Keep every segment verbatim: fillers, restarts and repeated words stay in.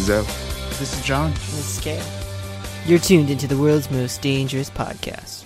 Zoe. This is John. This is Kale. You're tuned into the world's most dangerous podcast.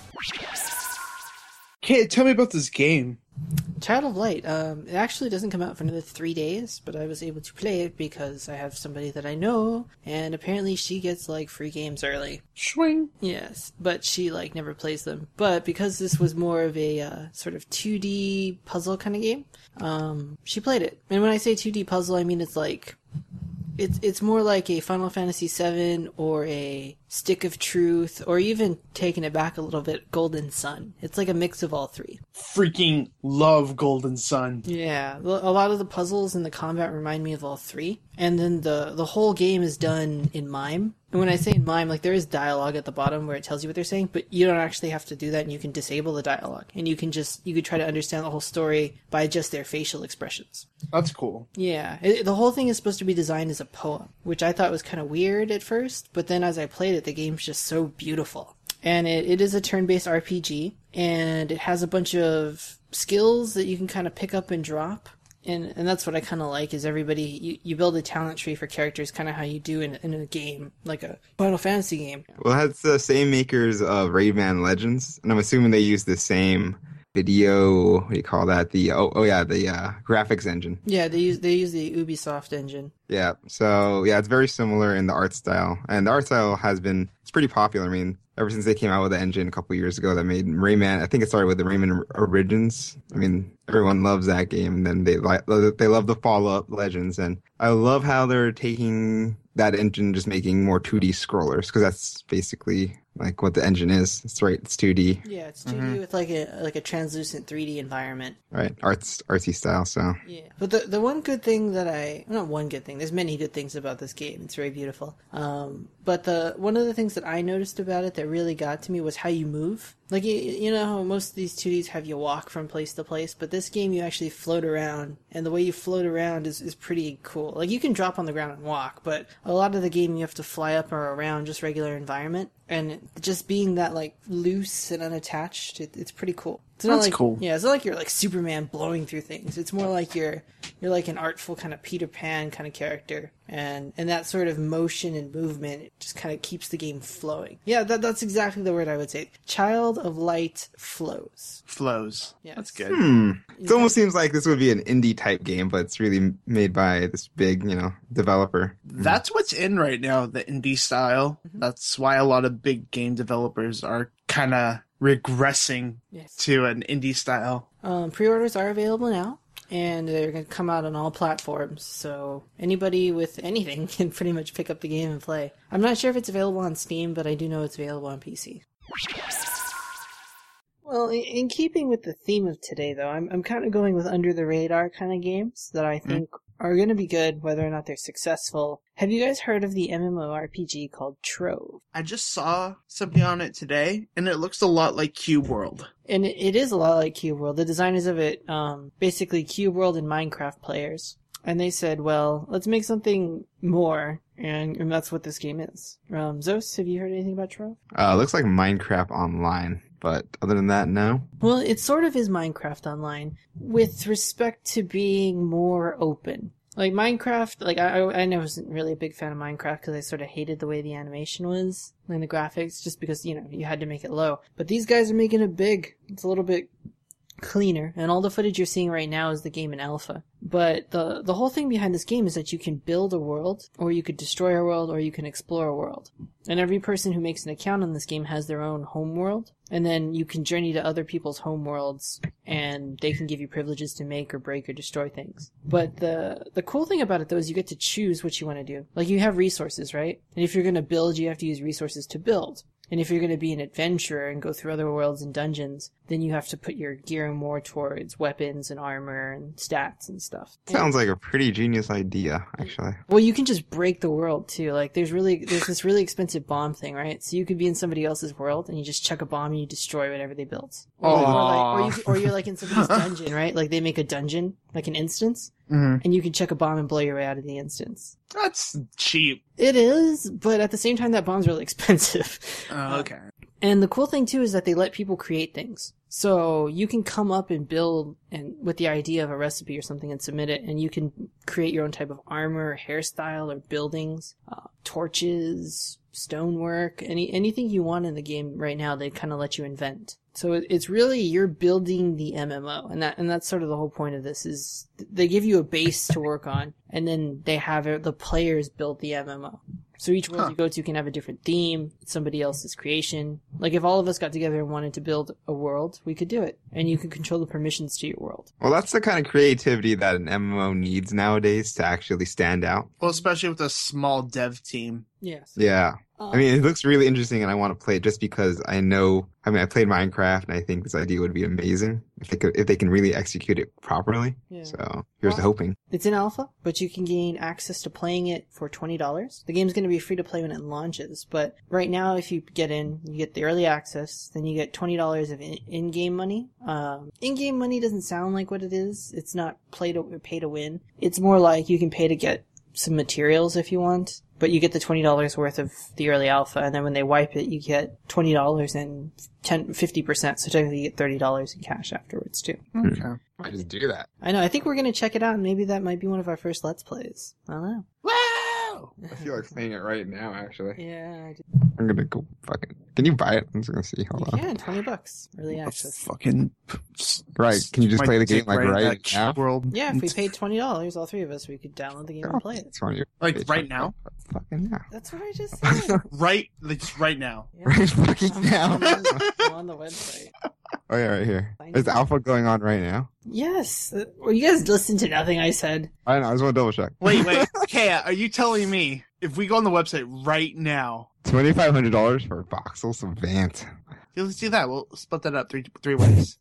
Kate, tell me about this game. Child of Light. Um, it actually doesn't come out for another three days, but I was able to play it because I have somebody that I know, and apparently she gets, like, free games early. Swing. Yes, but she, like, never plays them. But because this was more of a uh, sort of two D puzzle kind of game, um, she played it. And when I say two D puzzle, I mean it's like... It's it's more like a Final Fantasy seven or a Stick of Truth, or even taking it back a little bit, Golden Sun. It's like a mix of all three. Freaking love Golden Sun. Yeah, a lot of the puzzles and the combat remind me of all three. And then the, the whole game is done in MIME. And when I say in MIME, like, there is dialogue at the bottom where it tells you what they're saying, but you don't actually have to do that, and you can disable the dialogue. And you can just, you could try to understand the whole story by just their facial expressions. That's cool. Yeah, it, the whole thing is supposed to be designed as a poem, which I thought was kind of weird at first, but then as I played it, the game's just so beautiful. And it, it is a turn-based R P G, and it has a bunch of skills that you can kind of pick up and drop. And and that's what I kind of like, is everybody, you, you build a talent tree for characters, kind of how you do in, in a game, like a Final Fantasy game. Well, that's the same makers of Rayman Legends, and I'm assuming they use the same video, what do you call that? The, oh, oh yeah, the uh, graphics engine. Yeah, they use they use the Ubisoft engine. Yeah, so yeah, it's very similar in the art style, and the art style has been, it's pretty popular. I mean, ever since they came out with the engine a couple years ago that made Rayman, I think it started with the Rayman Origins. I mean, everyone loves that game, and then they like they love the follow-up Legends, and I love how they're taking that engine, just making more two D scrollers, because that's basically like what the engine is. It's right, it's two D. Yeah, it's two D Mm-hmm. with like a like a translucent three D environment. Right, arts artsy style. So Yeah, but the the one good thing that I not one good thing. There's many good things about this game. It's very beautiful. Um, but the one of the things that I noticed about it that really got to me was how you move. Like, you, you know how most of these two Ds have you walk from place to place, but this game you actually float around, and the way you float around is, is pretty cool. Like, you can drop on the ground and walk, but a lot of the game you have to fly up or around just regular environment, and just being that, like, loose and unattached, it, it's pretty cool. It's not That's like, cool. Yeah, it's not like you're like Superman blowing through things. It's more like you're you're like an artful kind of Peter Pan kind of character, and and that sort of motion and movement, it just kind of keeps the game flowing. Yeah, that that's exactly the word I would say. Child of Light flows. Flows. Yes. That's good. hmm, it almost seems like this would be an indie type game, but it's really made by this big, you know, developer. That's what's in right now, the indie style. Mm-hmm. That's why a lot of big game developers are kind of regressing Yes. to an indie style. Um, pre-orders are available now, and they're going to come out on all platforms, so anybody with anything can pretty much pick up the game and play. I'm not sure if it's available on Steam, but I do know it's available on P C. Well, in, in keeping with the theme of today, though, I'm I'm kind of going with under-the-radar kind of games that I think are going to be good, whether or not they're successful. Have you guys heard of the MMORPG called Trove? I just saw something on it today, and it looks a lot like Cube World. And it, it is a lot like Cube World. The designers of it, um, basically Cube World and Minecraft players. And they said, well, let's make something more, and, and that's what this game is. Um, Zos, have you heard anything about Trove? Uh, looks like Minecraft Online, but other than that, no. Well, it sort of is Minecraft Online, with respect to being more open. Like, Minecraft, like, I, I I wasn't really a big fan of Minecraft because I sort of hated the way the animation was, and the graphics, just because, you know, you had to make it low. But these guys are making it big. It's a little bit cleaner, and all the footage you're seeing right now is the game in alpha. But the the whole thing behind this game is that you can build a world, or you could destroy a world, or you can explore a world. And every person who makes an account on this game has their own home world, and then you can journey to other people's home worlds, and they can give you privileges to make or break or destroy things. But the the cool thing about it, though, is you get to choose what you want to do. Like, you have resources, right? And if you're going to build, you have to use resources to build. And if you're going to be an adventurer and go through other worlds and dungeons, then you have to put your gear more towards weapons and armor and stats and stuff. Sounds like a pretty genius idea, actually. Well, you can just break the world too. Like, there's really there's this really expensive bomb thing, right? So you could be in somebody else's world and you just chuck a bomb and you destroy whatever they built. Or, or, like, or, you, or you're like in somebody's dungeon, right? Like, they make a dungeon, like an instance, Mm-hmm. and you can chuck a bomb and blow your way out of the instance. That's cheap. It is, but at the same time, that bomb's really expensive. Oh, okay. And the cool thing too is that they let people create things. So you can come up and build and with the idea of a recipe or something and submit it, and you can create your own type of armor, hairstyle, or buildings, uh, torches, stonework, any anything you want in the game right now. They kind of let you invent. So it, it's really you're building the M M O, and that and that's sort of the whole point of this. Is they give you a base to work on, and then they have it, the players build the M M O. So each world Huh. you go to can have a different theme, somebody else's creation. Like if all of us got together and wanted to build a world, we could do it. And you can control the permissions to your world. Well, that's the kind of creativity that an M M O needs nowadays to actually stand out. Well, especially with a small dev team. Yes. Yeah. Um, I mean, it looks really interesting, and I want to play it just because I know. I mean, I played Minecraft, and I think this idea would be amazing if they could, if they can really execute it properly. Yeah. So here's Well, hoping. It's in alpha, but you can gain access to playing it for twenty dollars. The game's going to be free to play when it launches, but right now, if you get in, you get the early access, then you get twenty dollars of in- in-game money. Um, in-game money doesn't sound like what it is. It's not play to pay to win. It's more like you can pay to get some materials if you want, but you get the twenty dollars worth of the early alpha, and then when they wipe it, you get twenty dollars and ten, fifty percent, so technically you get thirty dollars in cash afterwards, too. Okay. I just do that. I know, I think we're going to check it out, and maybe that might be one of our first Let's Plays. I don't know. Wow! I feel like playing it right now. Actually, Yeah, I do. I'm gonna go fucking. Can you buy it? I'm just gonna see. Hold You on. can, twenty bucks, early access. Fucking Right? Can you just My play the game dick like in right that now? World. Yeah, if we paid twenty dollars, all three of us, we could download the game and play it. It's on your Like, page. right now? Fucking now. That's what I just said. Right, like, right now. Yeah. Right fucking I'm, now. I'm on, I'm on the website. Oh yeah, right here. Is alpha going on right now? Yes. Uh, Well, you guys listened to nothing I said. I don't know. I just want to double check. Wait, wait. Kaya, are you telling me if we go on the website right now, Twenty five hundred dollars for a voxel savant. let's do that. We'll split that up three three ways.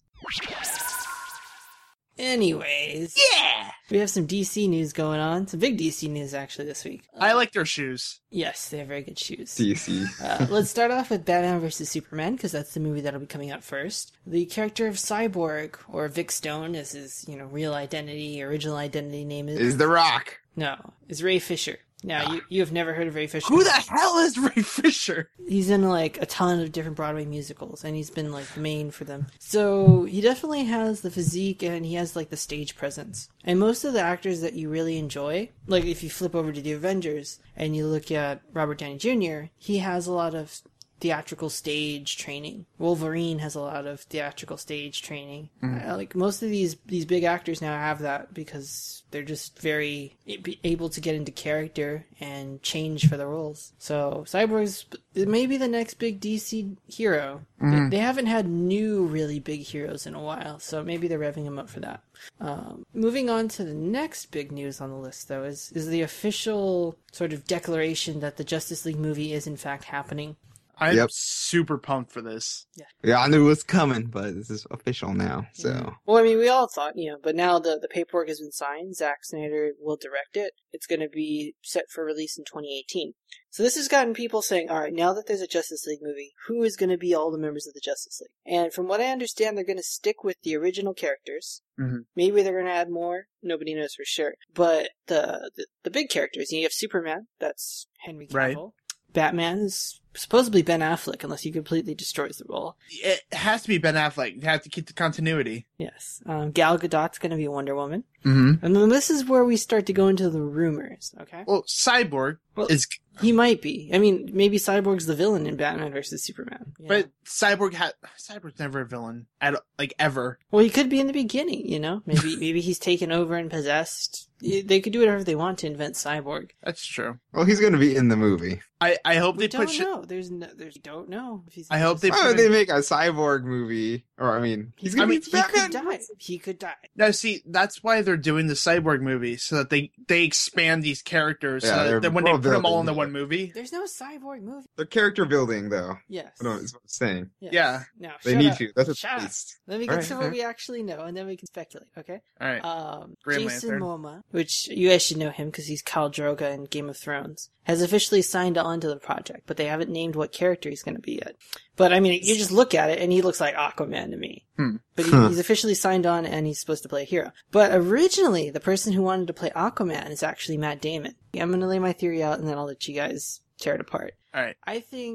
Anyways. Yeah! We have some D C news going on. Some big D C news, actually, this week. I like their shoes. Yes, they have very good shoes. D C. Uh, let's start off with Batman versus Superman, because that's the movie that'll be coming out first. The character of Cyborg, or Vic Stone, as his, you know, real identity, original identity name is. Is The Rock. No, is Ray Fisher. Now, you, you have never heard of Ray Fisher. Who the hell is Ray Fisher? He's in, like, a ton of different Broadway musicals, and he's been, like, the main for them. So, he definitely has the physique, and he has, like, the stage presence. And most of the actors that you really enjoy, like, if you flip over to the Avengers, and you look at Robert Downey Junior, he has a lot of theatrical stage training. Wolverine has a lot of theatrical stage training. Uh, like, most of these, these big actors now have that, because they're just very able to get into character and change for the roles. So Cyborg's maybe the next big D C hero. Mm-hmm. They, they haven't had new really big heroes in a while, so maybe they're revving him up for that. Um, moving on to the next big news on the list, though, is is the official sort of declaration that the Justice League movie is in fact happening. I'm Yep. super pumped for this. Yeah, I knew it was coming, but this is official now. So Well, I mean, we all thought, you know, but now the, the paperwork has been signed. Zack Snyder will direct it. It's going to be set for release in twenty eighteen. So this has gotten people saying, all right, now that there's a Justice League movie, who is going to be all the members of the Justice League? And from what I understand, they're going to stick with the original characters. Mhm. Maybe they're going to add more. Nobody knows for sure. But the, the, the big characters, you have Superman. That's Henry Cavill. Right. Batman is supposedly Ben Affleck, unless he completely destroys the role. It has to be Ben Affleck. You have to keep the continuity. Yes. Um, Gal Gadot's going to be Wonder Woman. Mm-hmm. And then this is where we start to go into the rumors, okay? Well, Cyborg Well, is, He might be. I mean, maybe Cyborg's the villain in Batman versus Superman. Yeah. but Cyborg had Cyborg's never a villain at like ever. Well, he could be in the beginning, you know? Maybe maybe he's taken over and possessed. They could do whatever they want to invent Cyborg. That's true. well, he's going to be in the movie. I, I hope We they don't put shit. know. There's no, there's, we don't know if he's. I hope they Why put would they in- make a cyborg movie? Or I mean, he's going I to mean, be He Batman. could die. He could die. No, see, that's why they're doing the Cyborg movie so that they they expand these characters. Yeah, so they're that, that when they world put them all building. into one movie, There's no Cyborg movie. The character building, though. Yes. I don't know, is what I'm saying. Yes. Yeah. Now, They shut need up. to. That's a Shut up. taste. Let me get Alright, to what alright. we actually know, and then we can speculate, okay? all right. Um, Green Jason Lantern. Momoa, which you guys should know him because he's Khal Drogo in Game of Thrones, has officially signed on to the project, but they haven't named what character he's going to be yet. But I mean, you just look at it, and he looks like Aquaman to me. Hmm. But he, Huh. he's officially signed on, and he's supposed to play a hero. But originally, the person who wanted to play Aquaman is actually Matt Damon. I'm going to lay my theory out, and then I'll let you guys tear it apart. all right. I think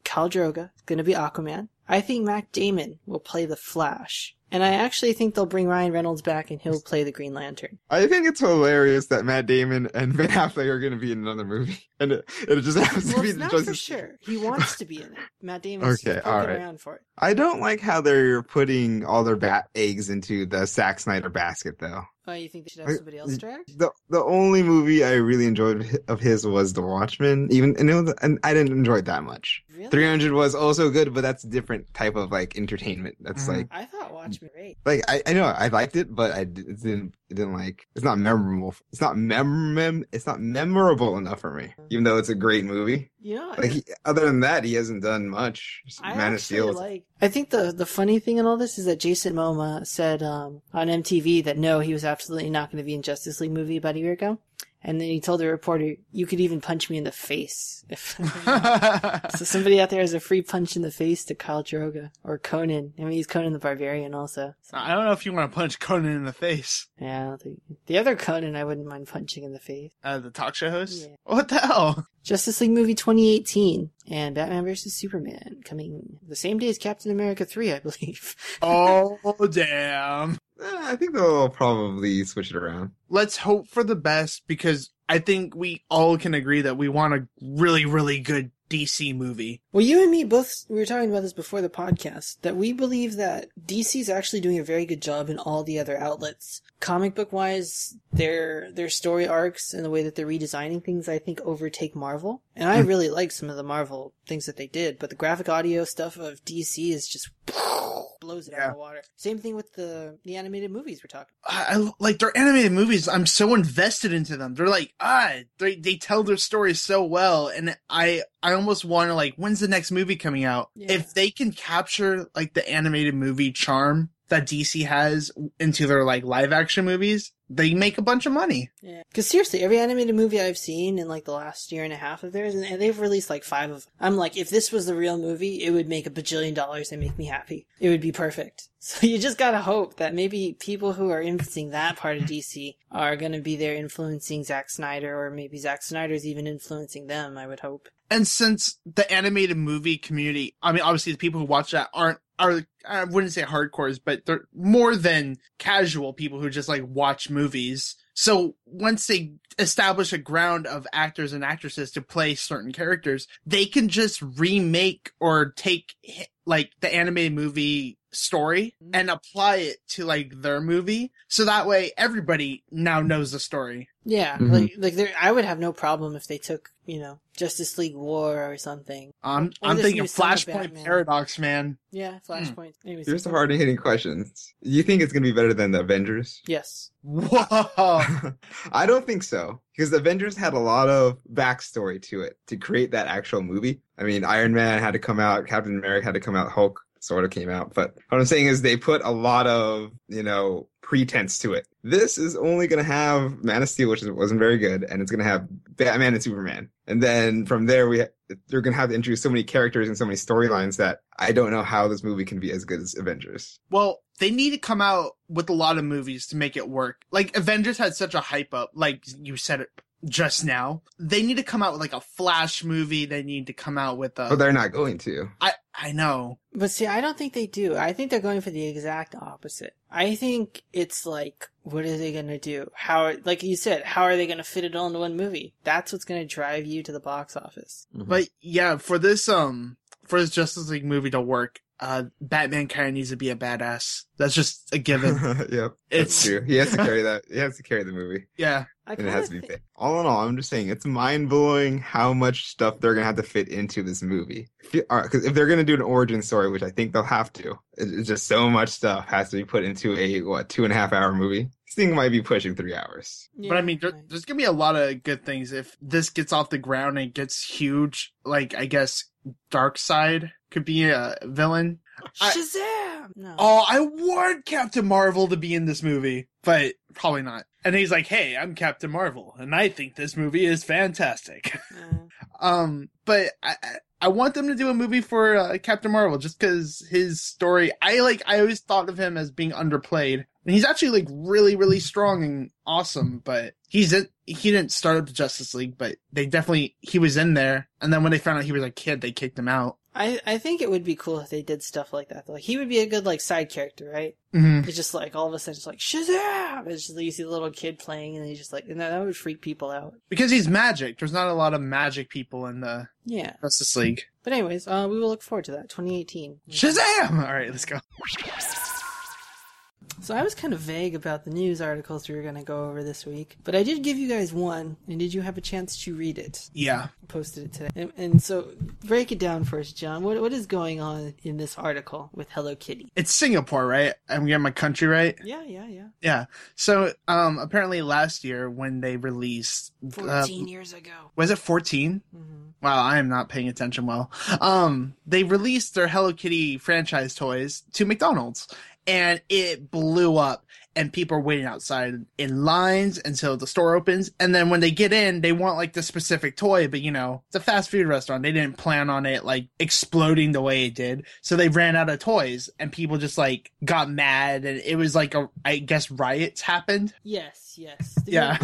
Khal Drogo is going to be Aquaman. I think Matt Damon will play the Flash. And I actually think they'll bring Ryan Reynolds back and he'll play the Green Lantern. I think it's hilarious that Matt Damon and Ben Affleck are going to be in another movie. And it, it just happens well, to be it's not Justice for sure. He wants to be in it. Matt Damon's okay, poking all right. around for it. I don't like how they're putting all their bat eggs into the Zack Snyder basket, though. Oh, you think they should have somebody else direct? The the only movie I really enjoyed of his was The Watchmen, even and, it was, and I didn't enjoy it that much. Really? three hundred was also good, but that's a different type of like entertainment. That's Mhm. like I thought Watchmen was great. like I, I know I liked it, but I d- it didn't it didn't like it's not memorable. It's not mem mem it's not memorable enough for me, even though it's a great movie. You know, Like he, other than that, he hasn't done much. Just I Man of actually Steel. like. I think the the funny thing in all this is that Jason Momoa said um, on M T V that no, he was absolutely not going to be in Justice League movie about a year ago, and then he told the reporter, "You could even punch me in the face." If so, somebody out there has a free punch in the face to Khal Drogo or Conan. I mean, he's Conan the Barbarian also. So, I don't know if you want to punch Conan in the face. yeah, the, the other Conan I wouldn't mind punching in the face. Uh, the talk show host? Yeah. What the hell? Justice League movie twenty eighteen and Batman versus Superman coming the same day as Captain America three, I believe. Oh, damn. Eh, I think they'll probably switch it around. Let's hope for the best because I think we all can agree that we want a really, really good D C movie. Well, you and me both, we were talking about this before the podcast, that we believe that D C is actually doing a very good job in all the other outlets. Comic book wise, their their story arcs and the way that they're redesigning things, I think, overtake Marvel. And I really like some of the Marvel things that they did, but the graphic audio stuff of D C is just blows it out Yeah. of the water. Same thing with the the animated movies we're talking about. I, I like their animated movies. I'm so invested into them. They're like, ah, they, they tell their stories so well. And I, I almost want to like, when's the next movie coming out? Yeah. If they can capture like the animated movie charm that D C has into their like live action movies, they make a bunch of money. Yeah. Because seriously, every animated movie I've seen in like the last year and a half of theirs, and they've released like five of them. I'm like, if this was the real movie, it would make a bajillion dollars and make me happy. It would be perfect. So you just gotta hope that maybe people who are influencing that part of D C are gonna be there influencing Zack Snyder, or maybe Zack Snyder's even influencing them, I would hope. And since the animated movie community, I mean, obviously the people who watch that aren't, are, I wouldn't say hardcores, but they're more than casual people who just like watch movies. So once they establish a ground of actors and actresses to play certain characters, they can just remake or take like the animated movie story and apply it to like their movie. So that way everybody now knows the story. Yeah, Mhm. like like there, I would have no problem if they took, you know, Justice League War or something. Um, Or I'm this thinking new Son of Flashpoint Batman. Paradox, man. Yeah, Flashpoint. Anyways, Here's the hard hitting questions. You think it's gonna be better than the Avengers? yes. Whoa. I don't think so. Because the Avengers had a lot of backstory to it to create that actual movie. I mean, Iron Man had to come out, Captain America had to come out, Hulk sort of came out. But what I'm saying is they put a lot of, you know, pretense to it. This is only going to have Man of Steel, which wasn't very good, and it's going to have Batman and Superman. And then from there, we they're going to have to introduce so many characters and so many storylines that I don't know how this movie can be as good as Avengers. Well, they need to come out with a lot of movies to make it work. Like, Avengers had such a hype up, like you said it just now. They need to come out with like a Flash movie. They need to come out with a... But they're not going to. I, I know. But see, I don't think they do. I think they're going for the exact opposite. I think it's like, what are they going to do? How, like you said, how are they going to fit it all into one movie? That's what's going to drive you to the box office. Mhm. But yeah, for this, um, for this Justice League movie to work, uh, Batman kind of needs to be a badass. That's just a given. Yep, It's- that's true. He has to carry that. He has to carry the movie. Yeah. I And it kinda has to be thi- fit. All in all, I'm just saying it's mind blowing how much stuff they're gonna have to fit into this movie. Because if they're gonna do an origin story, which I think they'll have to, it- it's just so much stuff has to be put into a what two and a half hour movie. This thing might be pushing three hours. Yeah, But I mean, there, right. there's gonna be a lot of good things if this gets off the ground and gets huge. Like, I guess Darkseid could be a villain. I- Shazam! No. Oh, I want Captain Marvel to be in this movie, but probably not. And he's like, "Hey, I'm Captain Marvel, and I think this movie is fantastic." Uh, um, but I, I I want them to do a movie for uh, Captain Marvel just because his story. I like. I always thought of him as being underplayed, And he's actually like really, really strong and awesome, but he's in, he didn't start up the Justice League, but they definitely, he was in there. And then when they found out he was a kid, they kicked him out. I, I think it would be cool if they did stuff like that. Like, he would be a good, like, side character, right? Mm-hmm. It's just like, all of a sudden, it's like, Shazam! It's just like, you see the little kid playing, and he's just like, and that, that would freak people out. Because he's magic. There's not a lot of magic people in the Yeah. Justice League. But anyways, uh, we will look forward to that. twenty eighteen. Shazam! Alright, let's go. So I was kind of vague about the news articles we were going to go over this week, but I did give you guys one, and did you have a chance to read it? Yeah. I posted it today. And, and so, break it down first, John. What What is going on in this article with Hello Kitty? It's Singapore, right? I'm getting my country right? Yeah, yeah, yeah. Yeah. So, um, apparently last year when they released... fourteen uh, years ago. Was it fourteen? Mm-hmm. Wow, I am not paying attention well. Um, they released their Hello Kitty franchise toys to McDonald's. And it blew up, and people are waiting outside in lines until the store opens. And then when they get in, they want like the specific toy, but you know, it's a fast food restaurant. They didn't plan on it like exploding the way it did. So they ran out of toys, and people just like got mad, and it was like a, I guess riots happened. Yes, yes. Yeah.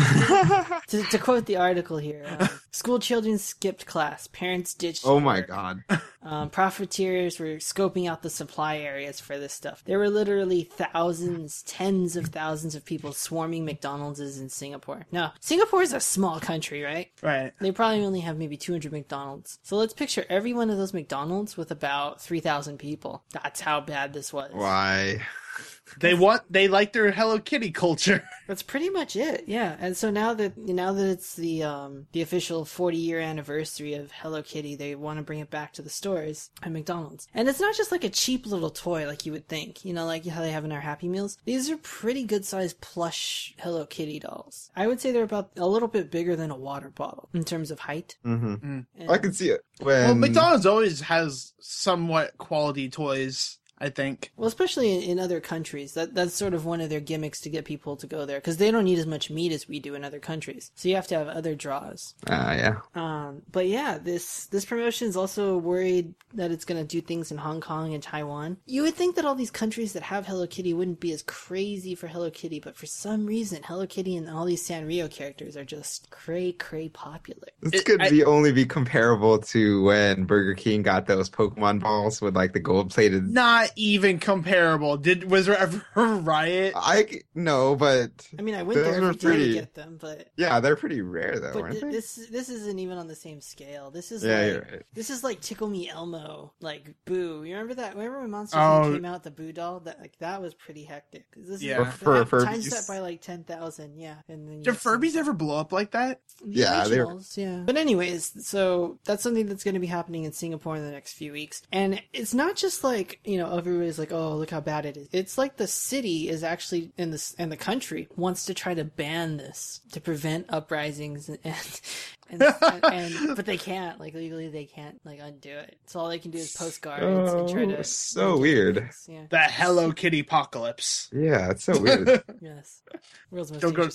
to, to quote the article here, um, school children skipped class. Parents ditched Oh my work. god. Um, profiteers were scoping out the supply areas for this stuff. There were literally thousands, tens of thousands of people swarming McDonald's in Singapore. Now, Singapore is a small country, right? Right. They probably only have maybe two hundred McDonald's. So let's picture every one of those McDonald's with about three thousand people. That's how bad this was. Why? They want, they like their Hello Kitty culture. That's pretty much it, yeah. And so now that now that it's the um the official forty year anniversary of Hello Kitty, they want to bring it back to the stores at McDonald's. And it's not just like a cheap little toy like you would think, you know, like how they have in our Happy Meals. These are pretty good sized plush Hello Kitty dolls. I would say they're about a little bit bigger than a water bottle in terms of height. Mm-hmm. And- I can see it. When... Well, McDonald's always has somewhat quality toys, I think. Well, especially in, in other countries, that that's sort of one of their gimmicks to get people to go there, because they don't need as much meat as we do in other countries. So you have to have other draws. Ah, uh, yeah. Um, but yeah, this this promotion is also worried that it's going to do things in Hong Kong and Taiwan. You would think that all these countries that have Hello Kitty wouldn't be as crazy for Hello Kitty, but for some reason, Hello Kitty and all these Sanrio characters are just cray cray popular. This It- could I- be only be comparable to when Burger King got those Pokemon balls with like the gold plated. Not even comparable. Did was there ever a riot? I no, but I mean, I went Those there every were day pretty- to get them, but yeah, they're pretty rare though, but aren't th- they? this this isn't even on the same scale. This is Yeah, like you're right. this is like Tickle Me Elmo, like Boo. You remember that? Remember when Monsters Oh. Inc came out, the Boo doll? That like that was pretty hectic. This Yeah. is, For- that for times Furbies. that by like ten thousand. Yeah, and then you Did have some- Furbies ever blow up like that? the Yeah, they're- originals, yeah. But anyways, so that's something that's going to be happening in Singapore in the next few weeks. And it's not just like, you know, everybody's like, oh, look how bad it is. It's like the city is actually in the, and the country wants to try to ban this to prevent uprisings and, and, and, and but they can't, like legally they can't like undo it. So all they can do is postcards and try to. Oh, so undo weird. things, Yeah. The Hello Kitty apocalypse. Yeah, it's so weird. Yes. World's most Don't go- dangerous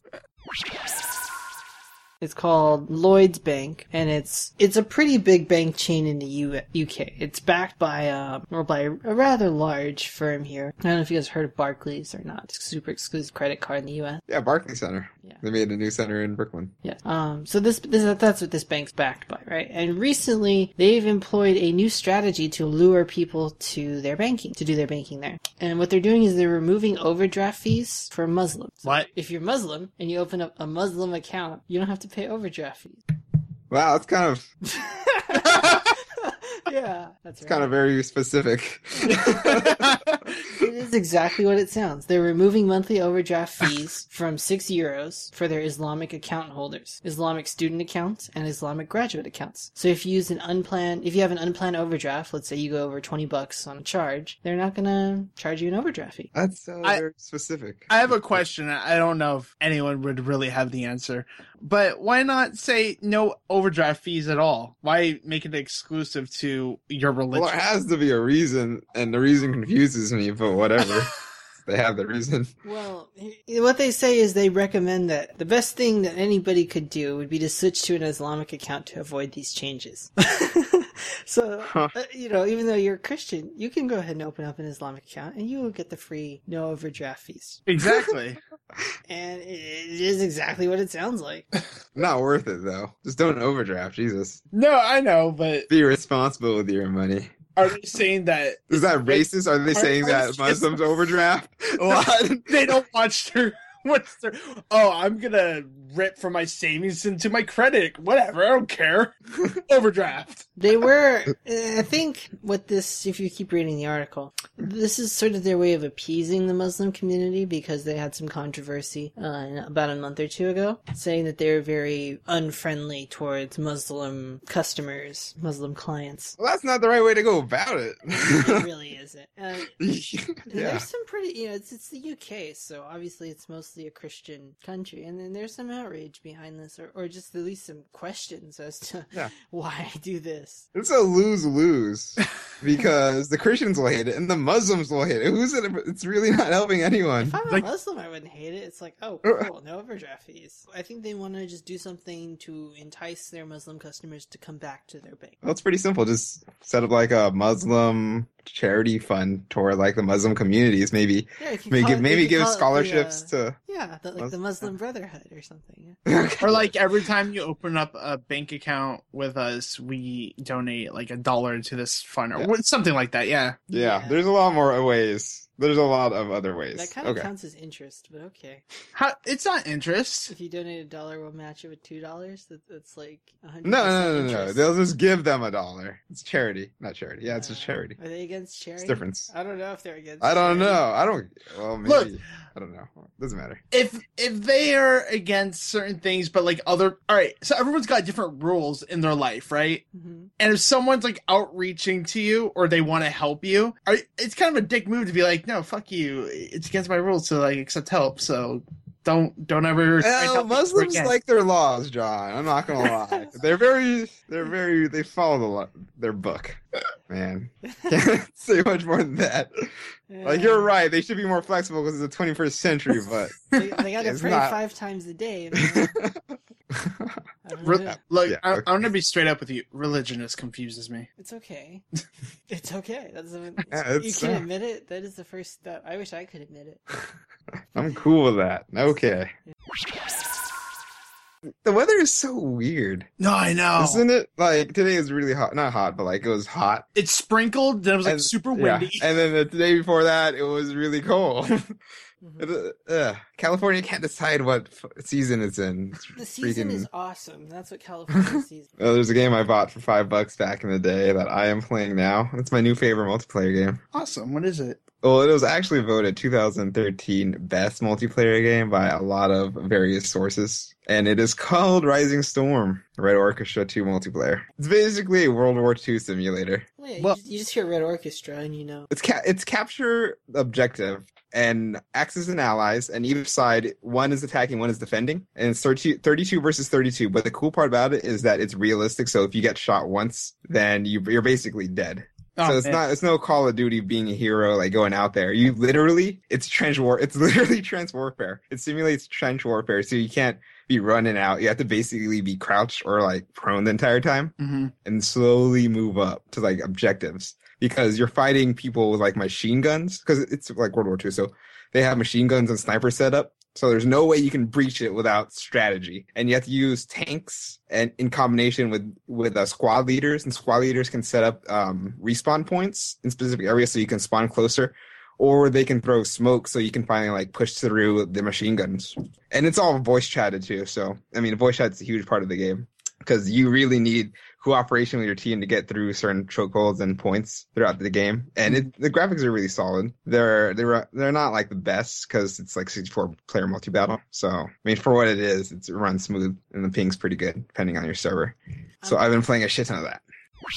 podcast. It's called Lloyd's Bank, and it's it's a pretty big bank chain in the U- UK. It's backed by uh, or by a rather large firm here. I don't know if you guys heard of Barclays or not. It's a super exclusive credit card in the U S. Yeah, Barclays Center. Yeah. They made a new center in Brooklyn. Yeah. Um. So this, this that's what this bank's backed by, right? And recently they've employed a new strategy to lure people to their banking, to do their banking there. And what they're doing is they're removing overdraft fees for Muslims. So What? if you're Muslim and you open up a Muslim account, you don't have to pay overdraft fees. Wow, that's kind of Yeah, that's right. kind of very specific. It is exactly what it sounds. They're removing monthly overdraft fees from six euros for their Islamic account holders, Islamic student accounts, and Islamic graduate accounts. So if you use an unplanned, if you have an unplanned overdraft, let's say you go over twenty bucks on a charge, they're not gonna charge you an overdraft fee. That's so I- very specific. I have a question. I don't know if anyone would really have the answer, but why not say no overdraft fees at all? Why make it exclusive to your religion? Well, there has to be a reason, and the reason confuses me, but whatever. They have the reason. Well, what they say is they recommend that the best thing that anybody could do would be to switch to an Islamic account to avoid these changes. So, Huh. uh, you know, even though you're a Christian, you can go ahead and open up an Islamic account and you will get the free no overdraft fees. Exactly. And it is exactly what it sounds like. Not worth it though. Just don't overdraft, Jesus. No, I know, but Be responsible with your money. are they saying that Is that racist? Are they Are- saying are that they- Muslims overdraft? What? they don't watch their what's their oh, I'm gonna rip from my savings into my credit. Whatever, I don't care. Overdraft. They were, I think, with this, if you keep reading the article, this is sort of their way of appeasing the Muslim community because they had some controversy uh, about a month or two ago, saying that they're very unfriendly towards Muslim customers, Muslim clients. Well, that's not the right way to go about it. It really isn't. Uh, yeah. There's some pretty, you know, it's it's the U K, so obviously it's mostly a Christian country, and then there's some outrage behind this, or, or just at least some questions as to Yeah. why I do this. It's a lose-lose because the Christians will hate it and the Muslims will hate it. Who's it? It's really not helping anyone. If I'm Like- a Muslim, I wouldn't hate it. It's like, oh, cool, no overdraft fees. I think they want to just do something to entice their Muslim customers to come back to their bank. Well, it's pretty simple. Just set up like a Muslim charity fund toward like the Muslim communities. Maybe, Yeah, you can maybe call give, it- maybe you can give call it the, scholarships uh, to. Yeah, the, like Mus- the Muslim Brotherhood or something. Yeah. Or like every time you open up a bank account with us, we donate like a dollar to this fund or Yeah. what- something like that. Yeah. Yeah, Yeah. there's a lot more ways. There's a lot of other ways. That kind of Okay. counts as interest, but okay. How, it's not interest. If you donate a dollar, we'll match it with two dollars. That, that's like a hundred. No, no, no, no, no. interest. They'll just give them a dollar. It's charity, not charity. Yeah, it's just Uh, charity. Are they against charity? It's difference. I don't know if they're against. I don't charity. know. I don't. Well, maybe. Look. I don't know. Doesn't matter. If if they are against certain things, but like other, all right. So everyone's got different rules in their life, right? Mhm. And if someone's like outreaching to you or they want to help you, are, it's kind of a dick move to be like, no, fuck you. It's against my rules to like accept help. So don't don't ever. try and Well, help me ever Muslims again. like their laws, John. I'm not gonna lie. They're very, they're very, they follow the lo- their book. Man, can't say much more than that. Like you're right. They should be more flexible because it's the twenty-first century, but They, they got to It's pray not. five times a day. Man. I don't Re- know. Look, Yeah, I, okay. I'm gonna be straight up with you. Religion just confuses me. It's okay. It's okay. That's a, Yeah, you it's, can uh, admit it. That is the first step. I wish I could admit it. I'm cool with that. Okay. The weather is so weird, No, I know. isn't it? Like today is really hot. Not hot, but like it was hot. It sprinkled, then it was like And- super Yeah. windy. And then the day before that, it was really cold. Mhm. It, uh, ugh. California can't decide what f- season it's in. It's The season freaking- is awesome. That's what California season. Well, there's a game I bought for five bucks back in the day that I am playing now. It's my new favorite multiplayer game. Awesome. What is it? Well, it was actually voted two thousand thirteen best multiplayer game by a lot of various sources, and it is called Rising Storm: Red Orchestra two multiplayer. It's basically a World War Two simulator. Well, yeah, Well- you, just, you just hear Red Orchestra and you know. It's ca- it's capture objective and Axis and allies, and either side, one is attacking, one is defending, and it's thirty, thirty-two versus thirty-two. But the cool part about it is that it's realistic. So if you get shot once, then you, you're basically dead. Oh, so it's man. not it's no Call of Duty being a hero, like going out there. You literally it's trench war. It's literally trench warfare. It simulates trench warfare, so you can't be running out. You have to basically be crouched or like prone the entire time Mhm. and slowly move up to like objectives because you're fighting people with like machine guns because it's like World War Two, so they have machine guns and sniper setup. So there's no way you can breach it without strategy, and you have to use tanks and in combination with with uh, squad leaders, and squad leaders can set up um, respawn points in specific areas so you can spawn closer, or they can throw smoke so you can finally like push through the machine guns. And it's all voice chatted too, so I mean voice chat's a huge part of the game because you really need cooperation with your team to get through certain chokeholds and points throughout the game. And it, the graphics are really solid. They're they're they're not like the best because it's like sixty-four player multi battle. So I mean, for what it is, it's, it runs smooth and the ping's pretty good depending on your server. So Um, I've been playing a shit ton of that.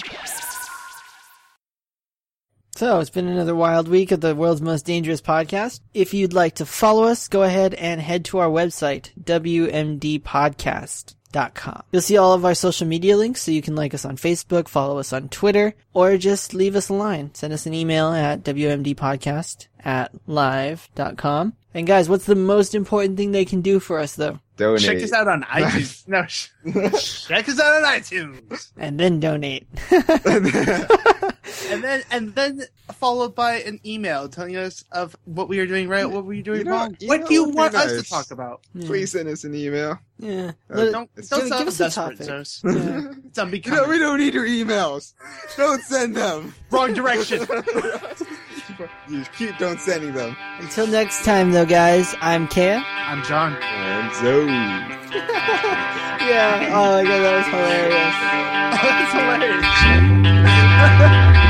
So it's been another wild week of the world's most dangerous podcast. If you'd like to follow us, go ahead and head to our website, w m d podcast dot com. You'll see all of our social media links, so you can like us on Facebook, follow us on Twitter, or just leave us a line. Send us an email at w m d podcast at live dot com. And guys, what's the most important thing they can do for us, though? Donate. Check us out on iTunes. No, sh- check us out on iTunes, And then donate. and then and then followed by an email telling us of what we are doing right, what we are doing You know, wrong. you What know do you what would want be us to nice? talk about? Yeah. Please send us an email. Yeah. Uh, Let- Don't It's- don't give- sound give us a desperate, topic. Zeus. Yeah. It's You unbecoming. know, we don't need your emails. Don't send them. Wrong direction. You keep don't sending them. Until next time, though, guys, I'm Kea. I'm John. And so. Yeah. Oh my god, that was hilarious. That's hilarious.